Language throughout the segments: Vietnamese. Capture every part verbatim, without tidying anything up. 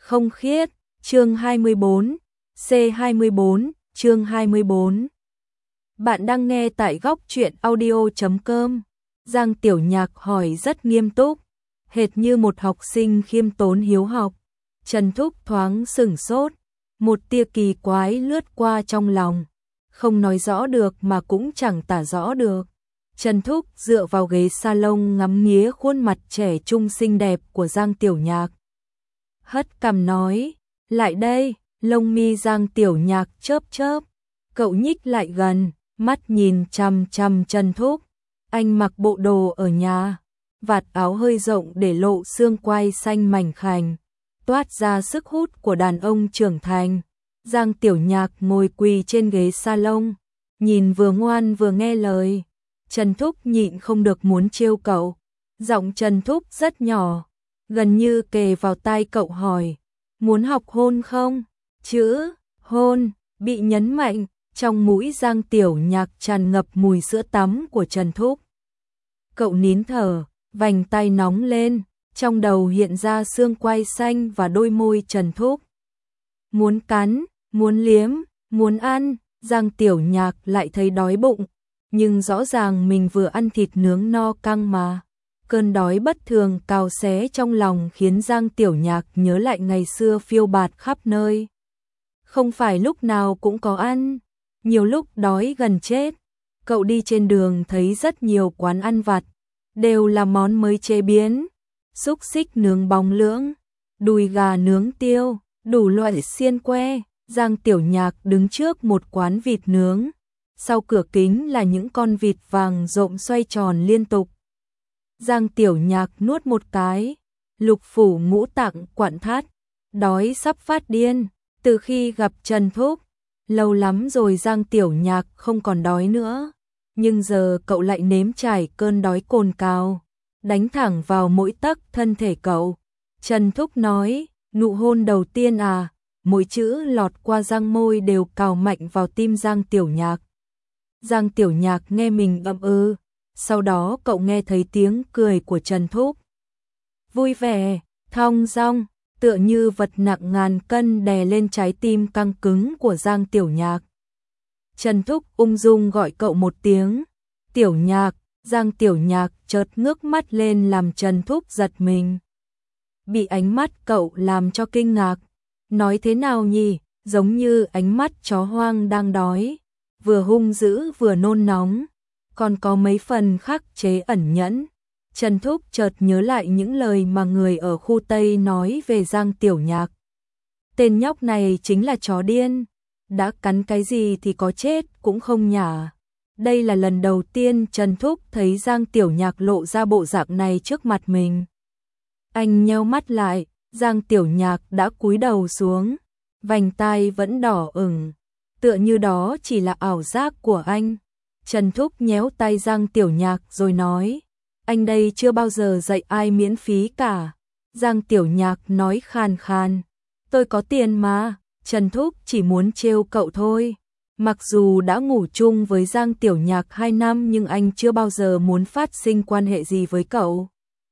không khiết, chương hai mươi bốn, C hai mươi bốn, chương hai mươi bốn. Bạn đang nghe tại góc truyện audio chấm com. Giang Tiểu Nhạc hỏi rất nghiêm túc, hệt như một học sinh khiêm tốn hiếu học. Trần Thúc thoáng sửng sốt, một tia kỳ quái lướt qua trong lòng, không nói rõ được mà cũng chẳng tả rõ được. Trần Thúc dựa vào ghế salon ngắm nghía khuôn mặt trẻ trung xinh đẹp của Giang Tiểu Nhạc. Hất cằm nói, lại đây, lông mi Giang Tiểu Nhạc chớp chớp. Cậu nhích lại gần, mắt nhìn chằm chằm Trần Thúc. Anh mặc bộ đồ ở nhà, vạt áo hơi rộng để lộ xương quai xanh mảnh khảnh, toát ra sức hút của đàn ông trưởng thành. Giang Tiểu Nhạc ngồi quỳ trên ghế salon, nhìn vừa ngoan vừa nghe lời. Trần Thúc nhịn không được muốn trêu cậu. Giọng Trần Thúc rất nhỏ, gần như kề vào tai cậu hỏi, muốn học hôn không? Chữ hôn bị nhấn mạnh, trong mũi Giang Tiểu Nhạc tràn ngập mùi sữa tắm của Trần Thúc. Cậu nín thở, vành tay nóng lên, trong đầu hiện ra xương quai xanh và đôi môi Trần Thúc. Muốn cắn, muốn liếm, muốn ăn. Giang Tiểu Nhạc lại thấy đói bụng, nhưng rõ ràng mình vừa ăn thịt nướng no căng mà. Cơn đói bất thường cào xé trong lòng khiến Giang Tiểu Nhạc nhớ lại ngày xưa phiêu bạt khắp nơi. Không phải lúc nào cũng có ăn, nhiều lúc đói gần chết. Cậu đi trên đường thấy rất nhiều quán ăn vặt, đều là món mới chế biến. Xúc xích nướng bóng lưỡng, đùi gà nướng tiêu, đủ loại xiên que. Giang Tiểu Nhạc đứng trước một quán vịt nướng. Sau cửa kính là những con vịt vàng rộm xoay tròn liên tục. Giang Tiểu Nhạc nuốt một cái, lục phủ ngũ tạng quặn thắt, đói sắp phát điên. Từ khi gặp Trần Thúc, lâu lắm rồi Giang Tiểu Nhạc không còn đói nữa. Nhưng giờ cậu lại nếm trải cơn đói cồn cào, đánh thẳng vào mỗi tấc thân thể cậu. Trần Thúc nói, nụ hôn đầu tiên à? Mỗi chữ lọt qua răng môi đều cào mạnh vào tim Giang Tiểu Nhạc. Giang Tiểu Nhạc nghe mình ậm ừ, sau đó cậu nghe thấy tiếng cười của Trần Thúc. Vui vẻ, thong dong, tựa như vật nặng ngàn cân đè lên trái tim căng cứng của Giang Tiểu Nhạc. Trần Thúc ung dung gọi cậu một tiếng, Tiểu Nhạc. Giang Tiểu Nhạc chợt ngước mắt lên làm Trần Thúc giật mình. Bị ánh mắt cậu làm cho kinh ngạc. Nói thế nào nhỉ, giống như ánh mắt chó hoang đang đói, vừa hung dữ vừa nôn nóng, còn có mấy phần khắc chế ẩn nhẫn. Trần Thúc chợt nhớ lại những lời mà người ở khu Tây nói về Giang Tiểu Nhạc. Tên nhóc này chính là chó điên, đã cắn cái gì thì có chết cũng không nhả. Đây là lần đầu tiên Trần Thúc thấy Giang Tiểu Nhạc lộ ra bộ dạng này trước mặt mình. Anh nheo mắt lại, Giang Tiểu Nhạc đã cúi đầu xuống, vành tai vẫn đỏ ửng, tựa như đó chỉ là ảo giác của anh. Trần Thúc nhéo tay Giang Tiểu Nhạc rồi nói, anh đây chưa bao giờ dạy ai miễn phí cả. Giang Tiểu Nhạc nói khàn khàn, tôi có tiền mà. Trần Thúc chỉ muốn trêu cậu thôi. Mặc dù đã ngủ chung với Giang Tiểu Nhạc hai năm nhưng anh chưa bao giờ muốn phát sinh quan hệ gì với cậu.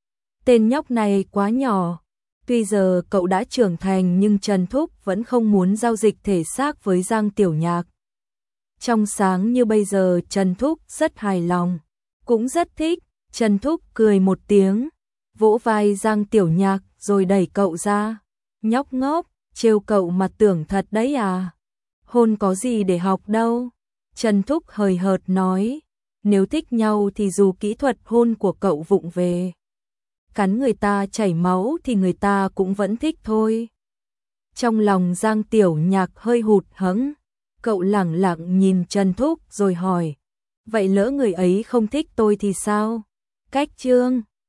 Tên nhóc này quá nhỏ. Tuy giờ cậu đã trưởng thành nhưng Trần Thúc vẫn không muốn giao dịch thể xác với Giang Tiểu Nhạc. Trong sáng như bây giờ Trần Thúc rất hài lòng, cũng rất thích. Trần Thúc cười một tiếng, vỗ vai Giang Tiểu Nhạc rồi đẩy cậu ra. Nhóc ngốc, trêu cậu mà tưởng thật đấy à? Hôn có gì để học đâu. Trần Thúc hời hợt nói, nếu thích nhau thì dù kỹ thuật hôn của cậu vụng về, cắn người ta chảy máu thì người ta cũng vẫn thích thôi. Trong lòng Giang Tiểu Nhạc hơi hụt hẫng, cậu lẳng lặng nhìn Trần Thúc rồi hỏi, vậy lỡ người ấy không thích tôi thì sao? Cách chương